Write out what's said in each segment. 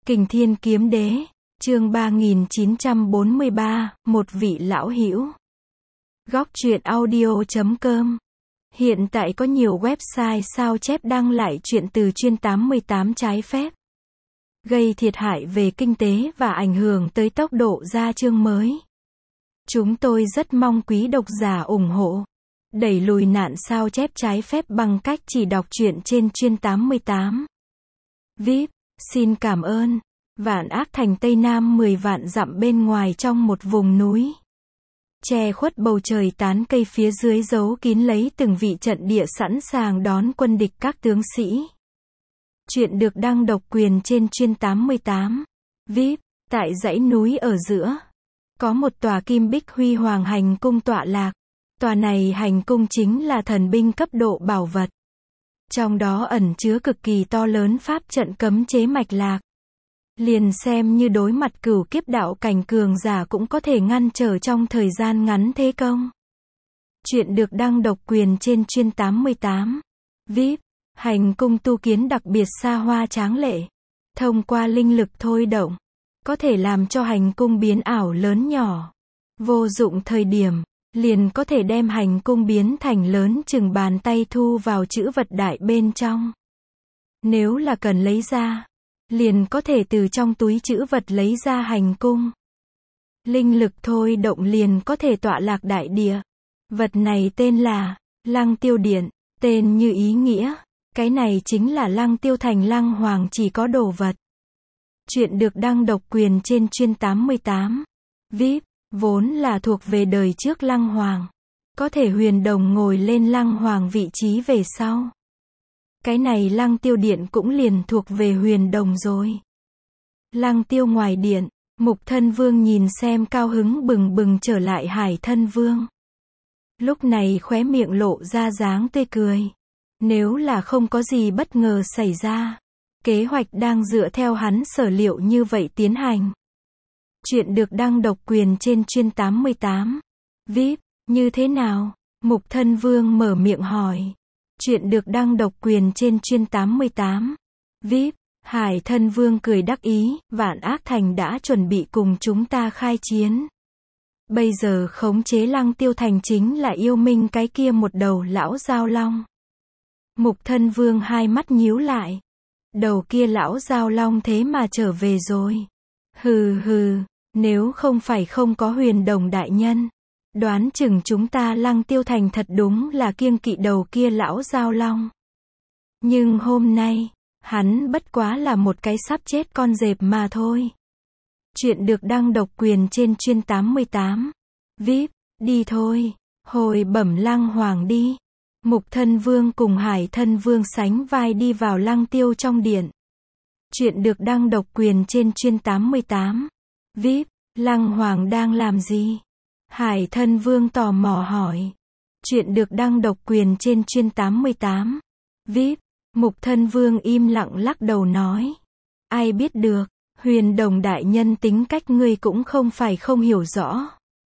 Kình Thiên Kiếm Đế, chương 3943, một vị lão hữu. Góc truyện audio.com. Hiện tại có nhiều website sao chép đăng lại truyện từ chuyên 88 trái phép, gây thiệt hại về kinh tế và ảnh hưởng tới tốc độ ra chương mới. Chúng tôi rất mong quý độc giả ủng hộ, đẩy lùi nạn sao chép trái phép bằng cách chỉ đọc truyện trên chuyên 88. VIP, xin cảm ơn. Vạn Ác Thành Tây Nam 10 vạn dặm bên ngoài trong một vùng núi, che khuất bầu trời tán cây phía dưới giấu kín lấy từng vị trận địa sẵn sàng đón quân địch các tướng sĩ. Chuyện được đăng độc quyền trên chuyên 88. VIP, tại dãy núi ở giữa, có một tòa kim bích huy hoàng hành cung tọa lạc. Tòa này hành cung chính là thần binh cấp độ bảo vật. Trong đó ẩn chứa cực kỳ to lớn pháp trận cấm chế mạch lạc. Liền xem như đối mặt cửu kiếp đạo cảnh cường giả cũng có thể ngăn trở trong thời gian ngắn thế công. Chuyện được đăng độc quyền trên chuyên 88. VIP, hành cung tu kiến đặc biệt xa hoa tráng lệ. Thông qua linh lực thôi động, có thể làm cho hành cung biến ảo lớn nhỏ. Vô dụng thời điểm, liền có thể đem hành cung biến thành lớn chừng bàn tay thu vào trữ vật đại bên trong. Nếu là cần lấy ra, liền có thể từ trong túi trữ vật lấy ra hành cung. Linh lực thôi động liền có thể tọa lạc đại địa. Vật này tên là Lăng Tiêu Điện, tên như ý nghĩa, cái này chính là Lăng Tiêu Thành Lăng Hoàng chỉ có đồ vật. Chuyện được đăng độc quyền trên chuyên 88. VIP, vốn là thuộc về đời trước Lăng Hoàng, có thể huyền đồng ngồi lên Lăng Hoàng vị trí về sau. Cái này Lăng Tiêu Điện cũng liền thuộc về huyền đồng rồi. Lăng Tiêu ngoài điện, Mục Thân Vương nhìn xem cao hứng bừng bừng trở lại Hải Thân Vương. Lúc này khóe miệng lộ ra dáng tươi cười. Nếu là không có gì bất ngờ xảy ra, kế hoạch đang dựa theo hắn sở liệu như vậy tiến hành. Chuyện được đăng độc quyền trên chuyên 88. VIP, như thế nào? Mục Thân Vương mở miệng hỏi. Chuyện được đăng độc quyền trên chuyên 88. VIP, Hải Thân Vương cười đắc ý, Vạn Ác Thành đã chuẩn bị cùng chúng ta khai chiến. Bây giờ khống chế Lăng Tiêu Thành chính là yêu minh cái kia một đầu lão giao long. Mục Thân Vương hai mắt nhíu lại. Đầu kia lão giao long thế mà trở về rồi. Hừ hừ, nếu không phải không có huyền đồng đại nhân, đoán chừng chúng ta Lăng Tiêu Thành thật đúng là kiêng kỵ đầu kia lão giao long. Nhưng hôm nay, hắn bất quá là một cái sắp chết con dẹp mà thôi. Chuyện được đăng độc quyền trên chuyên 88. VIP, đi thôi, hồi bẩm Lăng Hoàng đi. Mục Thân Vương cùng Hải Thân Vương sánh vai đi vào Lăng Tiêu trong điện. Chuyện được đăng độc quyền trên chuyên 88. VIP, Lăng Hoàng đang làm gì? Hải Thân Vương tò mò hỏi. Chuyện được đăng độc quyền trên chuyên 88. VIP, Mục Thân Vương im lặng lắc đầu nói. Ai biết được, huyền đồng đại nhân tính cách ngươi cũng không phải không hiểu rõ.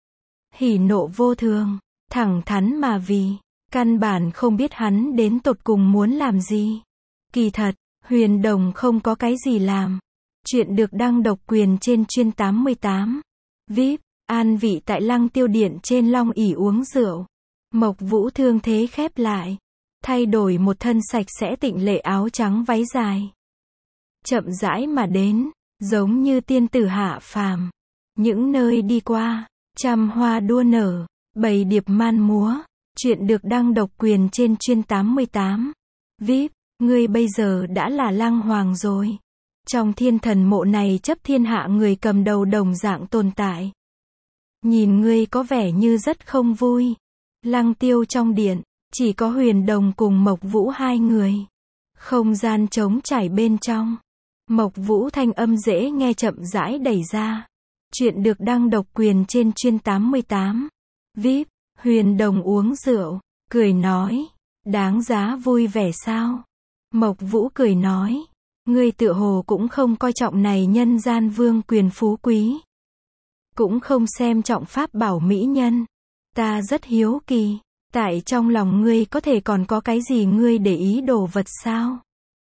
Hỉ nộ vô thường, thẳng thắn mà vì, căn bản không biết hắn đến tột cùng muốn làm gì. Kỳ thật, huyền đồng không có cái gì làm. Chuyện được đăng độc quyền trên chuyên 88. VIP, an vị tại Lăng Tiêu Điện trên long ỷ uống rượu. Mộc Vũ thương thế khép lại, thay đổi một thân sạch sẽ tịnh lệ áo trắng váy dài. Chậm rãi mà đến, giống như tiên tử hạ phàm. Những nơi đi qua, trăm hoa đua nở, bầy điệp man múa. Chuyện được đăng độc quyền trên chuyên 88. VIP, ngươi bây giờ đã là Lăng Hoàng rồi. Trong thiên thần mộ này chấp thiên hạ người cầm đầu đồng dạng tồn tại. Nhìn ngươi có vẻ như rất không vui. Lăng Tiêu trong điện, chỉ có huyền đồng cùng Mộc Vũ hai người. Không gian trống trải bên trong. Mộc Vũ thanh âm dễ nghe chậm rãi đẩy ra. Chuyện được đăng độc quyền trên chuyên 88. VIP, huyền đồng uống rượu, cười nói. Đáng giá vui vẻ sao? Mộc Vũ cười nói. Ngươi tựa hồ cũng không coi trọng này nhân gian vương quyền phú quý. Cũng không xem trọng pháp bảo mỹ nhân. Ta rất hiếu kỳ, tại trong lòng ngươi có thể còn có cái gì ngươi để ý đồ vật sao?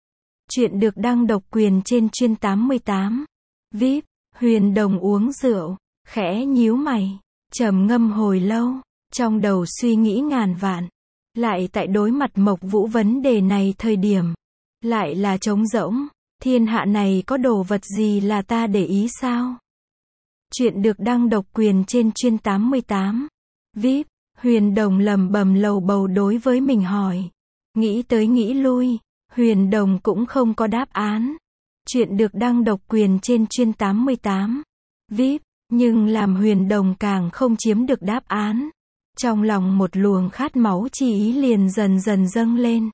Chuyện được đăng độc quyền trên chuyên 88. VIP, Huyền Đồng uống rượu, khẽ nhíu mày, trầm ngâm hồi lâu, trong đầu suy nghĩ ngàn vạn. Lại tại đối mặt Mộc Vũ vấn đề này thời điểm, lại là trống rỗng, thiên hạ này có đồ vật gì là ta để ý sao? Chuyện được đăng độc quyền trên chuyên 88. VIP, Huyền Đồng lẩm bẩm lầu bầu đối với mình hỏi. Nghĩ tới nghĩ lui, Huyền Đồng cũng không có đáp án. Chuyện được đăng độc quyền trên chuyên 88. VIP, nhưng làm Huyền Đồng càng không chiếm được đáp án. Trong lòng một luồng khát máu chi ý liền dần dần dâng lên.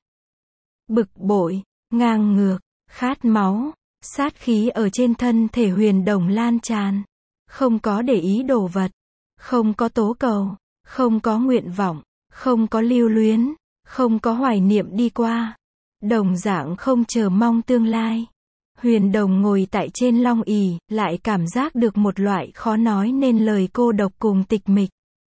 Bực bội, ngang ngược, khát máu, sát khí ở trên thân thể Huyền Đồng lan tràn. Không có để ý đồ vật, không có tố cầu, không có nguyện vọng, không có lưu luyến, không có hoài niệm đi qua, đồng dạng không chờ mong tương lai. Huyền Đồng ngồi tại trên long ỷ, lại cảm giác được một loại khó nói nên lời cô độc cùng tịch mịch.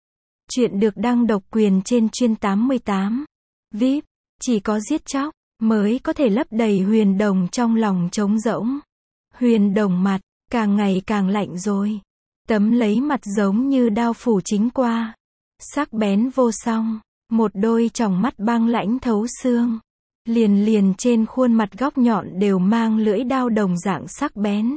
Chuyện được đăng độc quyền trên chuyên 88. VIP, chỉ có giết chóc mới có thể lấp đầy Huyền Đồng trong lòng trống rỗng. Huyền Đồng mặt càng ngày càng lạnh rồi. Tấm lấy mặt giống như đao phủ chính qua, sắc bén vô song, một đôi tròng mắt băng lãnh thấu xương. Liền liền trên khuôn mặt góc nhọn đều mang lưỡi đao đồng dạng sắc bén.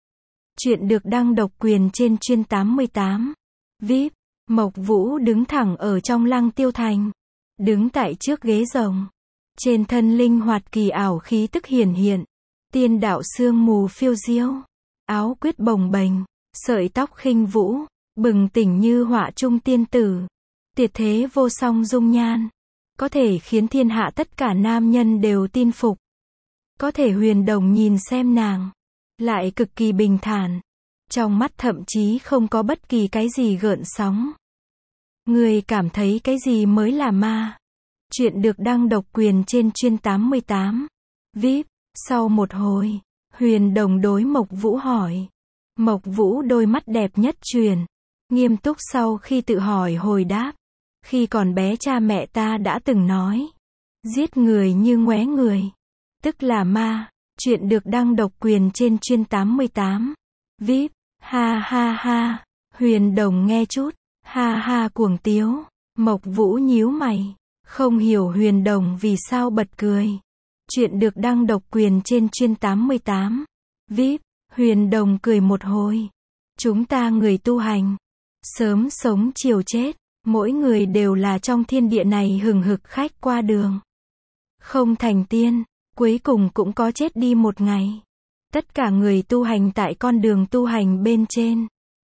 Chuyện được đăng độc quyền trên chuyên 88. VIP, Mộc Vũ đứng thẳng ở trong Lăng Tiêu Thành, đứng tại trước ghế rồng. Trên thân linh hoạt kỳ ảo khí tức hiển hiện, tiên đạo sương mù phiêu diêu, áo quyết bồng bềnh, sợi tóc khinh vũ, bừng tỉnh như họa trung tiên tử. Tuyệt thế vô song dung nhan, có thể khiến thiên hạ tất cả nam nhân đều tin phục. Có thể Huyền Đồng nhìn xem nàng, lại cực kỳ bình thản, trong mắt thậm chí không có bất kỳ cái gì gợn sóng. Người cảm thấy cái gì mới là ma? Chuyện được đăng độc quyền trên chuyên 88. VIP, sau một hồi, Huyền Đồng đối Mộc Vũ hỏi. Mộc Vũ đôi mắt đẹp nhất truyền, nghiêm túc sau khi tự hỏi hồi đáp. Khi còn bé cha mẹ ta đã từng nói, giết người như ngoé người, tức là ma. Chuyện được đăng độc quyền trên chuyên 88. VIP, ha ha ha, Huyền Đồng nghe chút, ha ha cuồng tiếu. Mộc Vũ nhíu mày, không hiểu Huyền Đồng vì sao bật cười. Chuyện được đăng độc quyền trên chuyên 88. VIP, Huyền Đồng cười một hồi. Chúng ta người tu hành, sớm sống chiều chết, mỗi người đều là trong thiên địa này hừng hực khách qua đường. Không thành tiên, cuối cùng cũng có chết đi một ngày. Tất cả người tu hành tại con đường tu hành bên trên.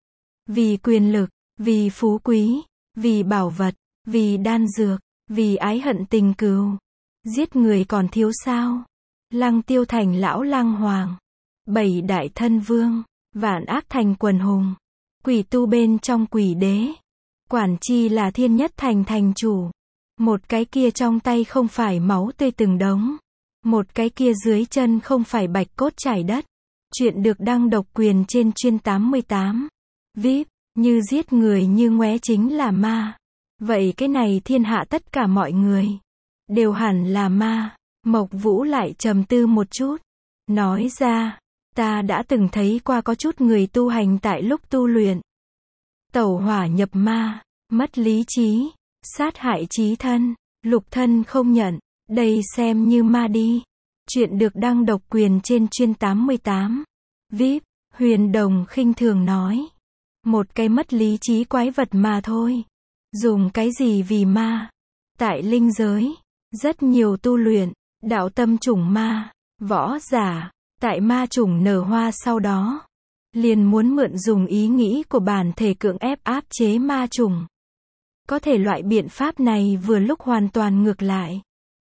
Vì quyền lực, vì phú quý, vì bảo vật, vì đan dược, vì ái hận tình cừu. Giết người còn thiếu sao? Lăng Tiêu Thành lão Lăng Hoàng, 7 đại thân vương, vạn ác thành quần hùng, quỷ tu bên trong quỷ đế, quản chi là thiên nhất thành thành chủ. Một cái kia trong tay không phải máu tươi từng đống, một cái kia dưới chân không phải bạch cốt trải đất. Chuyện được đăng độc quyền trên chuyên 88. VIP, như giết người như ngoé chính là ma. Vậy cái này thiên hạ tất cả mọi người đều hẳn là ma. Mộc Vũ lại trầm tư một chút, nói ra, ta đã từng thấy qua có chút người tu hành tại lúc tu luyện, tẩu hỏa nhập ma, mất lý trí, sát hại chí thân, lục thân không nhận, đây xem như ma đi. Chuyện được đăng độc quyền trên chuyên 88. VIP, Huyền Đồng khinh thường nói, một cái mất lý trí quái vật mà thôi. Dùng cái gì vì ma? Tại linh giới, rất nhiều tu luyện, đạo tâm chủng ma, võ giả, tại ma chủng nở hoa sau đó, liền muốn mượn dùng ý nghĩ của bản thể cưỡng ép áp chế ma chủng. Có thể loại biện pháp này vừa lúc hoàn toàn ngược lại.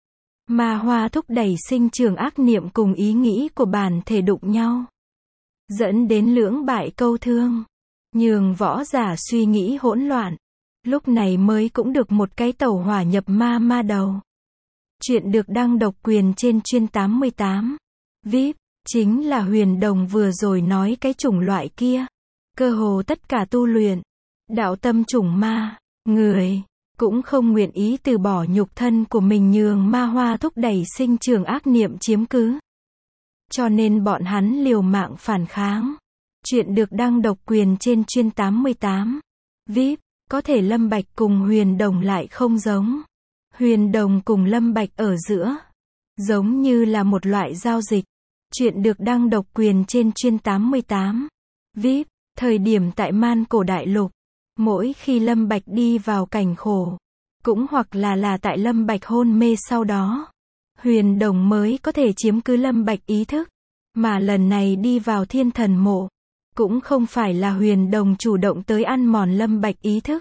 Ma hoa thúc đẩy sinh trưởng ác niệm cùng ý nghĩ của bản thể đụng nhau, dẫn đến lưỡng bại câu thương, nhường võ giả suy nghĩ hỗn loạn. Lúc này mới cũng được một cái tẩu hỏa nhập ma ma đầu. Chuyện được đăng độc quyền trên chuyên 88. VIP, chính là Huyền Đồng vừa rồi nói cái chủng loại kia. Cơ hồ tất cả tu luyện đạo tâm chủng ma, người cũng không nguyện ý từ bỏ nhục thân của mình nhường ma hoa thúc đẩy sinh trưởng ác niệm chiếm cứ. cho nên bọn hắn liều mạng phản kháng. Chuyện được đăng độc quyền trên chuyên 88. VIP, có thể Lâm Bạch cùng Huyền Đồng lại không giống. Huyền Đồng cùng Lâm Bạch ở giữa, giống như là một loại giao dịch. Chuyện được đăng độc quyền trên chuyên 88. VIP, thời điểm tại Man Cổ Đại Lục, mỗi khi Lâm Bạch đi vào cảnh khổ, cũng hoặc là tại Lâm Bạch hôn mê sau đó, Huyền Đồng mới có thể chiếm cứ Lâm Bạch ý thức. Mà lần này đi vào Thiên Thần Mộ, cũng không phải là Huyền Đồng chủ động tới ăn mòn Lâm Bạch ý thức,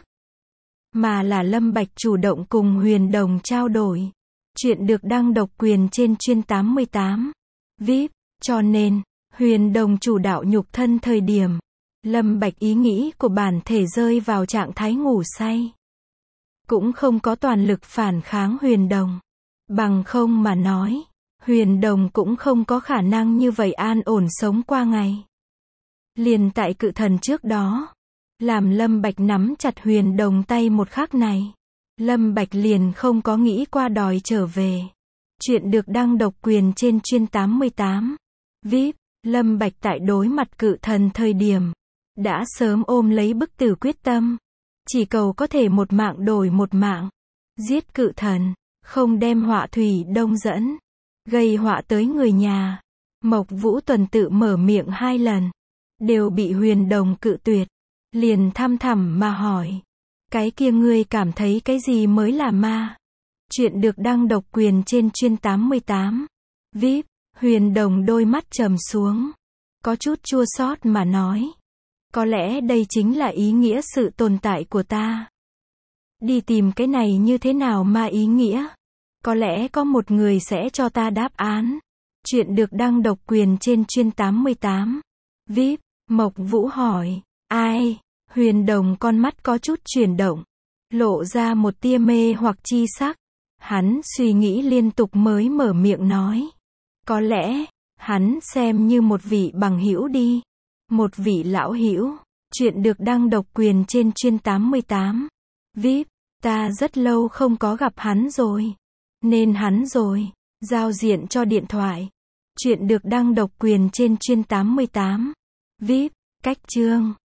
mà là Lâm Bạch chủ động cùng Huyền Đồng trao đổi. Chuyện được đăng độc quyền trên chuyên 88. VIP, cho nên, Huyền Đồng chủ đạo nhục thân thời điểm, Lâm Bạch ý nghĩ của bản thể rơi vào trạng thái ngủ say, cũng không có toàn lực phản kháng Huyền Đồng. Bằng không mà nói, Huyền Đồng cũng không có khả năng như vậy an ổn sống qua ngày. Liền tại cự thần trước đó, làm Lâm Bạch nắm chặt Huyền Đồng tay một khắc này, Lâm Bạch liền không có nghĩ qua đòi trở về. Chuyện được đăng độc quyền trên chuyên 88. VIP, Lâm Bạch tại đối mặt cự thần thời điểm, đã sớm ôm lấy bức tử quyết tâm, chỉ cầu có thể một mạng đổi một mạng, giết cự thần, không đem họa thủy đông dẫn, gây họa tới người nhà. Mộc Vũ Tuần tự mở miệng 2 lần, đều bị Huyền Đồng cự tuyệt, liền thăm thẳm mà hỏi, cái kia ngươi cảm thấy cái gì mới là ma? Chuyện được đăng độc quyền trên chuyên 88. VIP, Huyền Đồng đôi mắt trầm xuống, có chút chua xót mà nói, có lẽ đây chính là ý nghĩa sự tồn tại của ta. Đi tìm cái này như thế nào mà ý nghĩa? Có lẽ có một người sẽ cho ta đáp án. Chuyện được đăng độc quyền trên chuyên 88. VIP, Mộc Vũ hỏi, ai? Huyền Đồng con mắt có chút chuyển động, lộ ra một tia mê hoặc chi sắc. Hắn suy nghĩ liên tục mới mở miệng nói, có lẽ, hắn xem như một vị bằng hữu đi. Một vị lão hữu. Chuyện được đăng độc quyền trên chuyên 88. VIP, ta rất lâu không có gặp hắn rồi. Nên hắn rồi. Giao diện cho điện thoại. Chuyện được đăng độc quyền trên chuyên 88. VIP, cách chương.